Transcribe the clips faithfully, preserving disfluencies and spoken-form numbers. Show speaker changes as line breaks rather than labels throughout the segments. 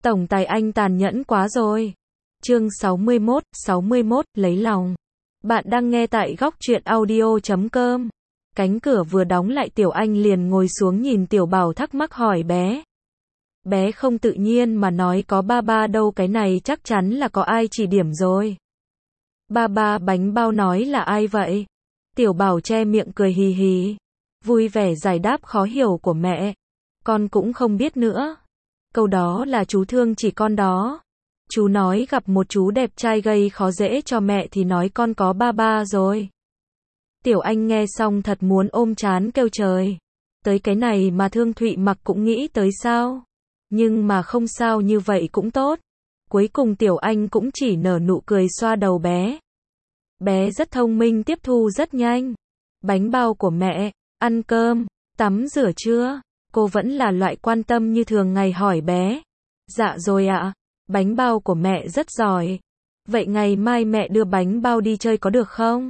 Tổng tài anh tàn nhẫn quá rồi. Chương sáu mươi mốt, sáu mươi mốt, lấy lòng. Bạn đang nghe tại góc truyện audio chấm com. Cánh cửa vừa đóng lại Tiểu Anh liền ngồi xuống nhìn Tiểu Bảo thắc mắc hỏi bé. Bé không tự nhiên mà nói có ba ba đâu, cái này chắc chắn là có ai chỉ điểm rồi. Ba ba bánh bao nói là ai vậy? Tiểu Bảo che miệng cười hì hì. Vui vẻ giải đáp khó hiểu của mẹ. Con cũng không biết nữa. Câu đó là chú thương chỉ con đó. Chú nói gặp một chú đẹp trai gây khó dễ cho mẹ thì nói con có ba ba rồi. Tiểu Anh nghe xong thật muốn ôm trán kêu trời. Tới cái này mà Thương Thụy Mặc cũng nghĩ tới sao? Nhưng mà không sao, như vậy cũng tốt. Cuối cùng Tiểu Anh cũng chỉ nở nụ cười xoa đầu bé. Bé rất thông minh, tiếp thu rất nhanh. Bánh bao của mẹ, ăn cơm, tắm rửa chưa? Cô vẫn là loại quan tâm như thường ngày hỏi bé. Dạ rồi ạ. Bánh bao của mẹ rất giỏi. Vậy ngày mai mẹ đưa bánh bao đi chơi có được không?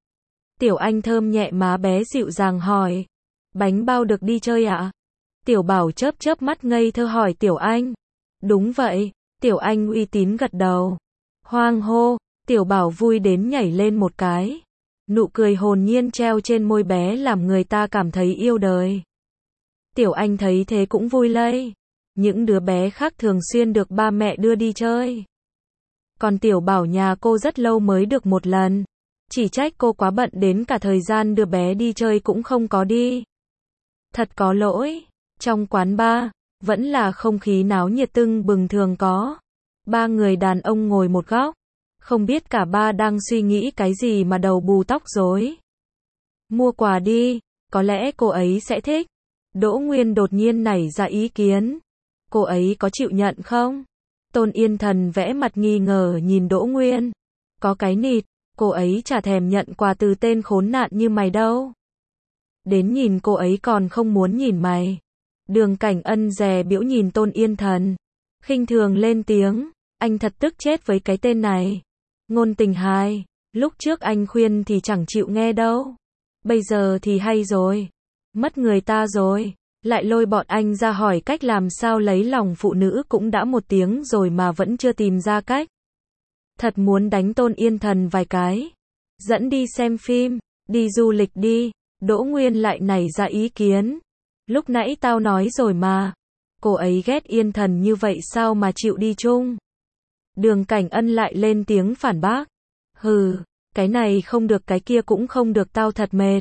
Tiểu Anh thơm nhẹ má bé dịu dàng hỏi. Bánh bao được đi chơi ạ? Tiểu Bảo chớp chớp mắt ngây thơ hỏi Tiểu Anh. Đúng vậy. Tiểu Anh uy tín gật đầu. Hoang hô. Tiểu Bảo vui đến nhảy lên một cái. Nụ cười hồn nhiên treo trên môi bé làm người ta cảm thấy yêu đời. Tiểu Anh thấy thế cũng vui lây. Những đứa bé khác thường xuyên được ba mẹ đưa đi chơi. Còn Tiểu Bảo nhà cô rất lâu mới được một lần. Chỉ trách cô quá bận đến cả thời gian đưa bé đi chơi cũng không có đi. Thật có lỗi. Trong quán bar, vẫn là không khí náo nhiệt tưng bừng thường có. Ba người đàn ông ngồi một góc. Không biết cả ba đang suy nghĩ cái gì mà đầu bù tóc rối. Mua quà đi, có lẽ cô ấy sẽ thích. Đỗ Nguyên đột nhiên nảy ra ý kiến. Cô ấy có chịu nhận không? Tôn Yên Thần vẽ mặt nghi ngờ nhìn Đỗ Nguyên. Có cái nịt, cô ấy chả thèm nhận quà từ tên khốn nạn như mày đâu. Đến nhìn cô ấy còn không muốn nhìn mày. Đường Cảnh Ân dè bĩu nhìn Tôn Yên Thần. Khinh thường lên tiếng. Anh thật tức chết với cái tên này. Ngôn tình hai. Lúc trước anh khuyên thì chẳng chịu nghe đâu. Bây giờ thì hay rồi. Mất người ta rồi. Lại lôi bọn anh ra hỏi cách làm sao lấy lòng phụ nữ cũng đã một tiếng rồi mà vẫn chưa tìm ra cách. Thật muốn đánh Tôn Yên Thần vài cái. Dẫn đi xem phim, đi du lịch đi. Đỗ Nguyên lại nảy ra ý kiến. Lúc nãy tao nói rồi mà. Cô ấy ghét Yên Thần như vậy sao mà chịu đi chung. Đường Cảnh Ân lại lên tiếng phản bác. Hừ, cái này không được cái kia cũng không được, tao thật mệt.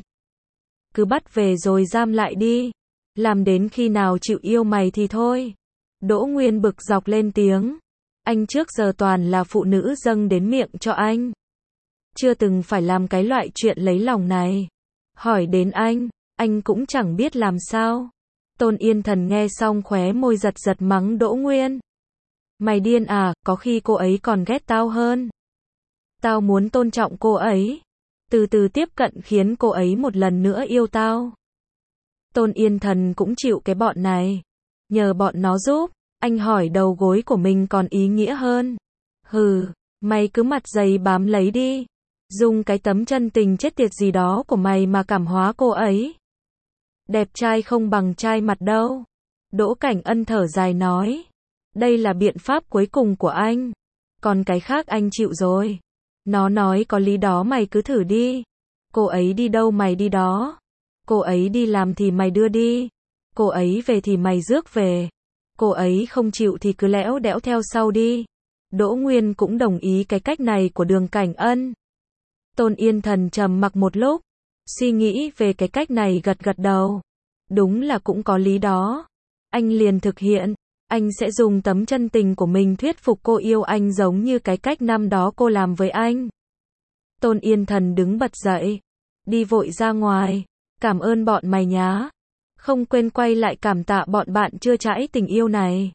Cứ bắt về rồi giam lại đi. Làm đến khi nào chịu yêu mày thì thôi. Đỗ Nguyên bực dọc lên tiếng. Anh trước giờ toàn là phụ nữ dâng đến miệng cho anh. Chưa từng phải làm cái loại chuyện lấy lòng này. Hỏi đến anh, anh cũng chẳng biết làm sao. Tôn Yên Thần nghe xong khóe môi giật giật mắng Đỗ Nguyên. Mày điên à, có khi cô ấy còn ghét tao hơn. Tao muốn tôn trọng cô ấy. Từ từ tiếp cận khiến cô ấy một lần nữa yêu tao. Tôn Yên Thần cũng chịu cái bọn này. Nhờ bọn nó giúp, anh hỏi đầu gối của mình còn ý nghĩa hơn. Hừ, mày cứ mặt dày bám lấy đi. Dùng cái tấm chân tình chết tiệt gì đó của mày mà cảm hóa cô ấy. Đẹp trai không bằng trai mặt đâu. Đỗ Cảnh Ân thở dài nói. Đây là biện pháp cuối cùng của anh. Còn cái khác anh chịu rồi. Nó nói có lý đó, mày cứ thử đi. Cô ấy đi đâu mày đi đó. Cô ấy đi làm thì mày đưa đi. Cô ấy về thì mày rước về. Cô ấy không chịu thì cứ lẽo đẽo theo sau đi. Đỗ Nguyên cũng đồng ý cái cách này của Đường Cảnh Ân. Tôn Yên Thần trầm mặc một lúc. Suy nghĩ về cái cách này gật gật đầu. Đúng là cũng có lý đó. Anh liền thực hiện. Anh sẽ dùng tấm chân tình của mình thuyết phục cô yêu anh giống như cái cách năm đó cô làm với anh. Tôn Yên Thần đứng bật dậy. Đi vội ra ngoài. Cảm ơn bọn mày nhá. Không quên quay lại cảm tạ bọn bạn chưa trải tình yêu này.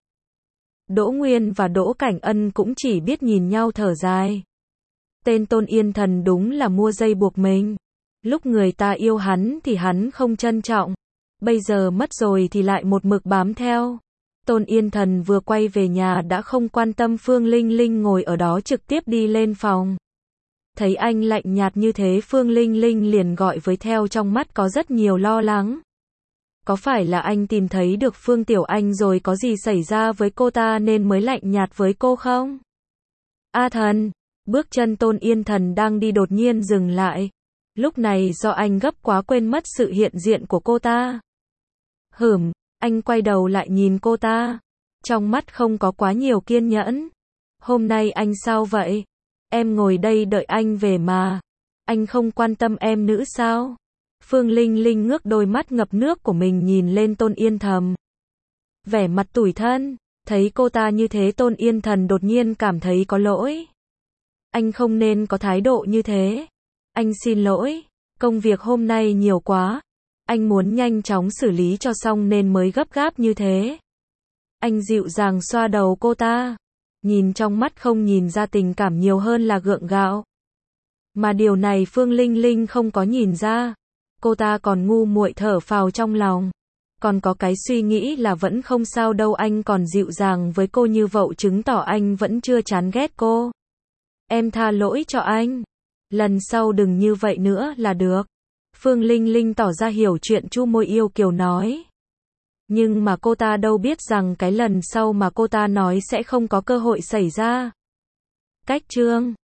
Đỗ Nguyên và Đỗ Cảnh Ân cũng chỉ biết nhìn nhau thở dài. Tên Tôn Yên Thần đúng là mua dây buộc mình. Lúc người ta yêu hắn thì hắn không trân trọng. Bây giờ mất rồi thì lại một mực bám theo. Tôn Yên Thần vừa quay về nhà đã không quan tâm Phương Linh Linh ngồi ở đó, trực tiếp đi lên phòng. Thấy anh lạnh nhạt như thế, Phương Linh Linh liền gọi với, theo trong mắt có rất nhiều lo lắng. Có phải là anh tìm thấy được Phương Tiểu Anh rồi có gì xảy ra với cô ta nên mới lạnh nhạt với cô không? A Thần, bước chân Tôn Yên Thần đang đi đột nhiên dừng lại. Lúc này do anh gấp quá quên mất sự hiện diện của cô ta. Hửm, anh quay đầu lại nhìn cô ta. Trong mắt không có quá nhiều kiên nhẫn. Hôm nay anh sao vậy? Em ngồi đây đợi anh về mà. Anh không quan tâm em nữa sao? Phương Linh Linh ngước đôi mắt ngập nước của mình nhìn lên Tôn Yên Thần. Vẻ mặt tủi thân, thấy cô ta như thế Tôn Yên Thần đột nhiên cảm thấy có lỗi. Anh không nên có thái độ như thế. Anh xin lỗi, công việc hôm nay nhiều quá. Anh muốn nhanh chóng xử lý cho xong nên mới gấp gáp như thế. Anh dịu dàng xoa đầu cô ta. Nhìn trong mắt không nhìn ra tình cảm nhiều hơn là gượng gạo. Mà điều này Phương Linh Linh không có nhìn ra. Cô ta còn ngu muội thở phào trong lòng. Còn có cái suy nghĩ là vẫn không sao đâu, anh còn dịu dàng với cô như vậy chứng tỏ anh vẫn chưa chán ghét cô. Em tha lỗi cho anh. Lần sau đừng như vậy nữa là được. Phương Linh Linh tỏ ra hiểu chuyện chu môi yêu kiều nói. Nhưng mà cô ta đâu biết rằng cái lần sau mà cô ta nói sẽ không có cơ hội xảy ra. Cách chương